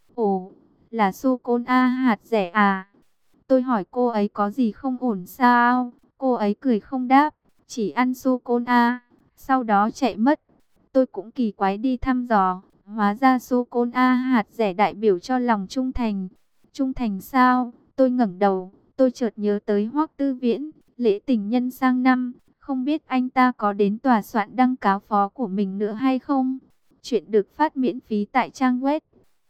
Ồ, là sô-cô-la hạt dẻ à? Tôi hỏi cô ấy có gì không ổn sao? Cô ấy cười không đáp, chỉ ăn sô-cô-la, sau đó chạy mất. Tôi cũng kỳ quái đi thăm dò, hóa ra sô-cô-la hạt dẻ đại biểu cho lòng trung thành. Trung thành sao? Tôi ngẩng đầu, tôi chợt nhớ tới Hoắc Tư Viễn, lễ tình nhân sang năm, không biết anh ta có đến tòa soạn đăng cáo phó của mình nữa hay không? Chuyện được phát miễn phí tại trang web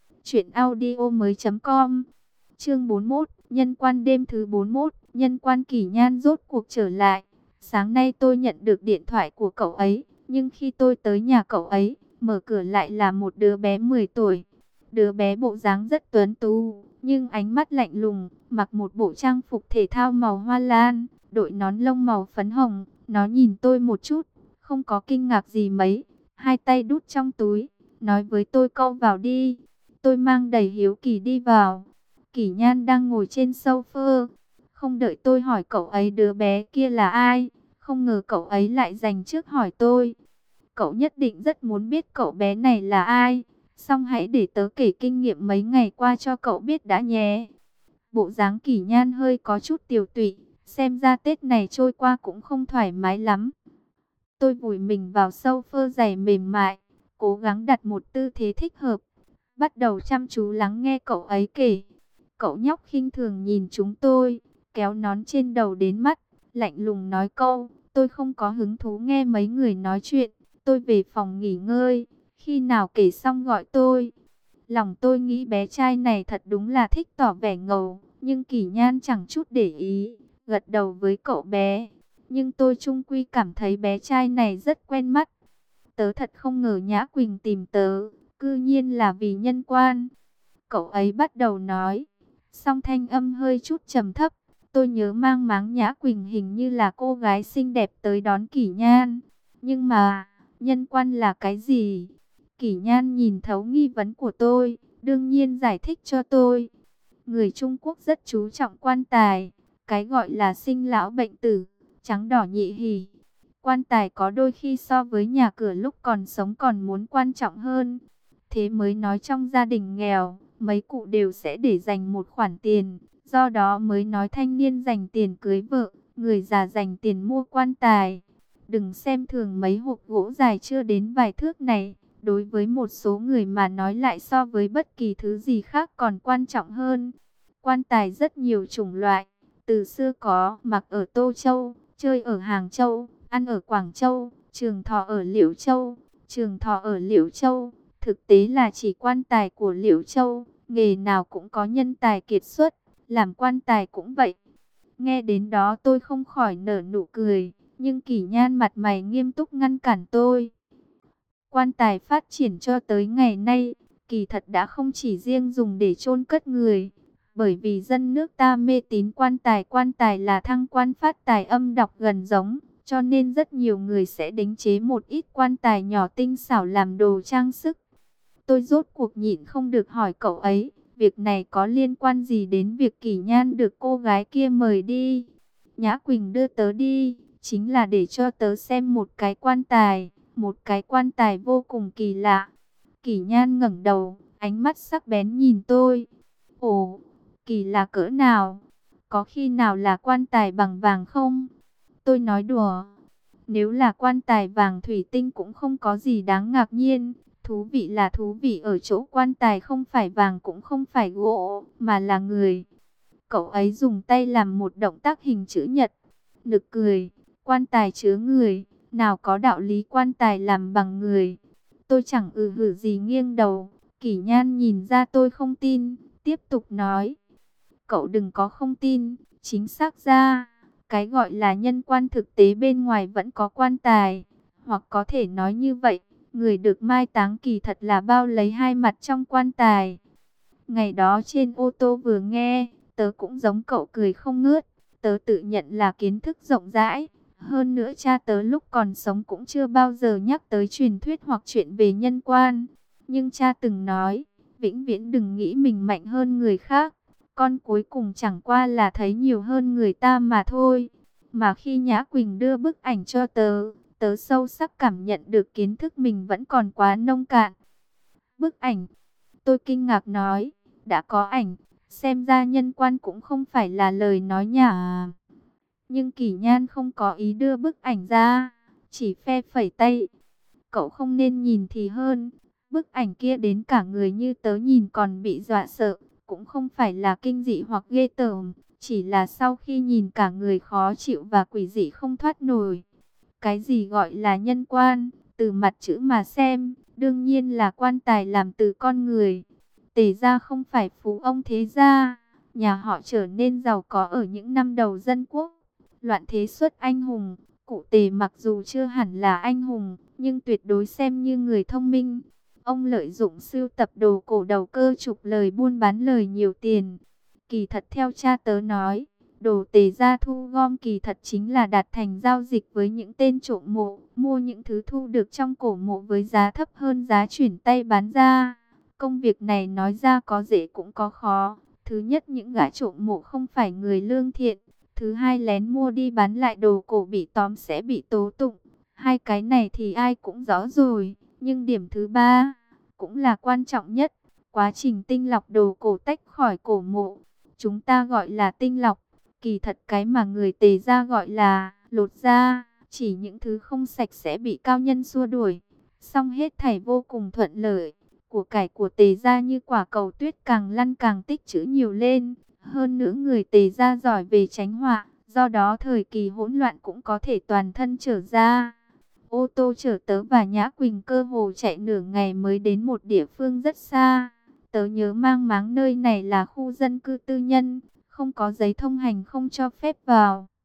truyệnaudiomoi.com. Chương 41, nhân quan đêm thứ 41, nhân quan Kỷ Nhan rốt cuộc trở lại. Sáng nay tôi nhận được điện thoại của cậu ấy, nhưng khi tôi tới nhà cậu ấy, mở cửa lại là một đứa bé 10 tuổi. Đứa bé bộ dáng rất tuấn tú, nhưng ánh mắt lạnh lùng, mặc một bộ trang phục thể thao màu hoa lan, đội nón lông màu phấn hồng. Nó nhìn tôi một chút, không có kinh ngạc gì mấy, hai tay đút trong túi, nói với tôi câu vào đi. Tôi mang đầy hiếu kỳ đi vào. Kỷ Nhan đang ngồi trên sofa. Không đợi tôi hỏi cậu ấy đứa bé kia là ai, không ngờ cậu ấy lại dành trước hỏi tôi. Cậu nhất định rất muốn biết cậu bé này là ai. Xong hãy để tớ kể kinh nghiệm mấy ngày qua cho cậu biết đã nhé. Bộ dáng Kỷ Nhan hơi có chút tiều tụy, xem ra Tết này trôi qua cũng không thoải mái lắm. Tôi vùi mình vào sofa dày mềm mại, cố gắng đặt một tư thế thích hợp, bắt đầu chăm chú lắng nghe cậu ấy kể. Cậu nhóc khinh thường nhìn chúng tôi, kéo nón trên đầu đến mắt, lạnh lùng nói câu, tôi không có hứng thú nghe mấy người nói chuyện, tôi về phòng nghỉ ngơi, khi nào kể xong gọi tôi. Lòng tôi nghĩ bé trai này thật đúng là thích tỏ vẻ ngầu, nhưng Kỷ Nhan chẳng chút để ý, gật đầu với cậu bé. Nhưng tôi chung quy cảm thấy bé trai này rất quen mắt. Tớ thật không ngờ Nhã Quỳnh tìm tớ, cư nhiên là vì nhân quan. Cậu ấy bắt đầu nói, song thanh âm hơi chút trầm thấp. Tôi nhớ mang máng Nhã Quỳnh hình như là cô gái xinh đẹp tới đón Kỷ Nhan. Nhưng mà, nhân quan là cái gì? Kỷ Nhan nhìn thấu nghi vấn của tôi, đương nhiên giải thích cho tôi. Người Trung Quốc rất chú trọng quan tài, cái gọi là sinh lão bệnh tử, trắng đỏ nhị hỷ. Quan tài có đôi khi so với nhà cửa lúc còn sống còn muốn quan trọng hơn. Thế mới nói trong gia đình nghèo, mấy cụ đều sẽ để dành một khoản tiền. Do đó mới nói thanh niên dành tiền cưới vợ, người già dành tiền mua quan tài. Đừng xem thường mấy hộp gỗ dài chưa đến vài thước này. Đối với một số người mà nói lại so với bất kỳ thứ gì khác còn quan trọng hơn. Quan tài rất nhiều chủng loại. Từ xưa có mặc ở Tô Châu, chơi ở Hàng Châu, ăn ở Quảng Châu, trường thọ ở Liễu Châu. Trường thọ ở Liễu Châu, thực tế là chỉ quan tài của Liễu Châu. Nghề nào cũng có nhân tài kiệt xuất, làm quan tài cũng vậy. Nghe đến đó tôi không khỏi nở nụ cười, nhưng Kỷ Nhan mặt mày nghiêm túc ngăn cản tôi. Quan tài phát triển cho tới ngày nay, kỳ thật đã không chỉ riêng dùng để chôn cất người. Bởi vì dân nước ta mê tín quan tài là thăng quan phát tài, âm đọc gần giống, cho nên rất nhiều người sẽ đính chế một ít quan tài nhỏ tinh xảo làm đồ trang sức. Tôi rốt cuộc nhịn không được hỏi cậu ấy, việc này có liên quan gì đến việc Kỷ Nhan được cô gái kia mời đi? Nhã Quỳnh đưa tớ đi, chính là để cho tớ xem một cái quan tài vô cùng kỳ lạ. Kỷ Nhan ngẩng đầu, ánh mắt sắc bén nhìn tôi. Ồ, kỳ lạ cỡ nào? Có khi nào là quan tài bằng vàng không? Tôi nói đùa. Nếu là quan tài vàng thủy tinh cũng không có gì đáng ngạc nhiên. Thú vị là thú vị ở chỗ quan tài không phải vàng cũng không phải gỗ, mà là người. Cậu ấy dùng tay làm một động tác hình chữ nhật. Nực cười, quan tài chứa người, nào có đạo lý quan tài làm bằng người. Tôi chẳng hử gì nghiêng đầu. Kỷ Nhan nhìn ra tôi không tin, tiếp tục nói. Cậu đừng có không tin, chính xác ra, cái gọi là nhân quan thực tế bên ngoài vẫn có quan tài. Hoặc có thể nói như vậy, người được mai táng kỳ thật là bao lấy hai mặt trong quan tài. Ngày đó trên ô tô vừa nghe, tớ cũng giống cậu cười không ngớt. Tớ tự nhận là kiến thức rộng rãi. Hơn nữa cha tớ lúc còn sống cũng chưa bao giờ nhắc tới truyền thuyết hoặc chuyện về nhân quan. Nhưng cha từng nói, vĩnh viễn đừng nghĩ mình mạnh hơn người khác. Con cuối cùng chẳng qua là thấy nhiều hơn người ta mà thôi. Mà khi Nhã Quỳnh đưa bức ảnh cho tớ, tớ sâu sắc cảm nhận được kiến thức mình vẫn còn quá nông cạn. Bức ảnh, tôi kinh ngạc nói, đã có ảnh, xem ra nhân quan cũng không phải là lời nói nhảm. Nhưng Kỷ Nhan không có ý đưa bức ảnh ra, chỉ phe phẩy tay. Cậu không nên nhìn thì hơn, bức ảnh kia đến cả người như tớ nhìn còn bị dọa sợ, cũng không phải là kinh dị hoặc ghê tởm, chỉ là sau khi nhìn cả người khó chịu và quỷ dị không thoát nổi. Cái gì gọi là nhân quan, từ mặt chữ mà xem, đương nhiên là quan tài làm từ con người. Tề gia không phải phú ông thế gia, nhà họ trở nên giàu có ở những năm đầu dân quốc. Loạn thế xuất anh hùng, cụ Tề mặc dù chưa hẳn là anh hùng, nhưng tuyệt đối xem như người thông minh. Ông lợi dụng sưu tập đồ cổ đầu cơ trục lời buôn bán lời nhiều tiền. Kỳ thật theo cha tớ nói, đồ Tề gia thu gom kỳ thật chính là đạt thành giao dịch với những tên trộm mộ, mua những thứ thu được trong cổ mộ với giá thấp hơn giá chuyển tay bán ra. Công việc này nói ra có dễ cũng có khó. Thứ nhất, những gã trộm mộ không phải người lương thiện. Thứ hai, lén mua đi bán lại đồ cổ bị tóm sẽ bị tố tụng. Hai cái này thì ai cũng rõ rồi. Nhưng điểm thứ ba, cũng là quan trọng nhất, quá trình tinh lọc đồ cổ tách khỏi cổ mộ. Chúng ta gọi là tinh lọc. Kỳ thật cái mà người Tề gia gọi là lột da. Chỉ những thứ không sạch sẽ bị cao nhân xua đuổi. Xong hết thảy vô cùng thuận lợi. Của cải của Tề gia như quả cầu tuyết càng lăn càng tích trữ nhiều lên. Hơn nữa người Tề gia giỏi về tránh họa, do đó thời kỳ hỗn loạn cũng có thể toàn thân trở ra. Ô tô chở tớ và Nhã Quỳnh cơ hồ chạy nửa ngày mới đến một địa phương rất xa. Tớ nhớ mang máng nơi này là khu dân cư tư nhân, không có giấy thông hành không cho phép vào.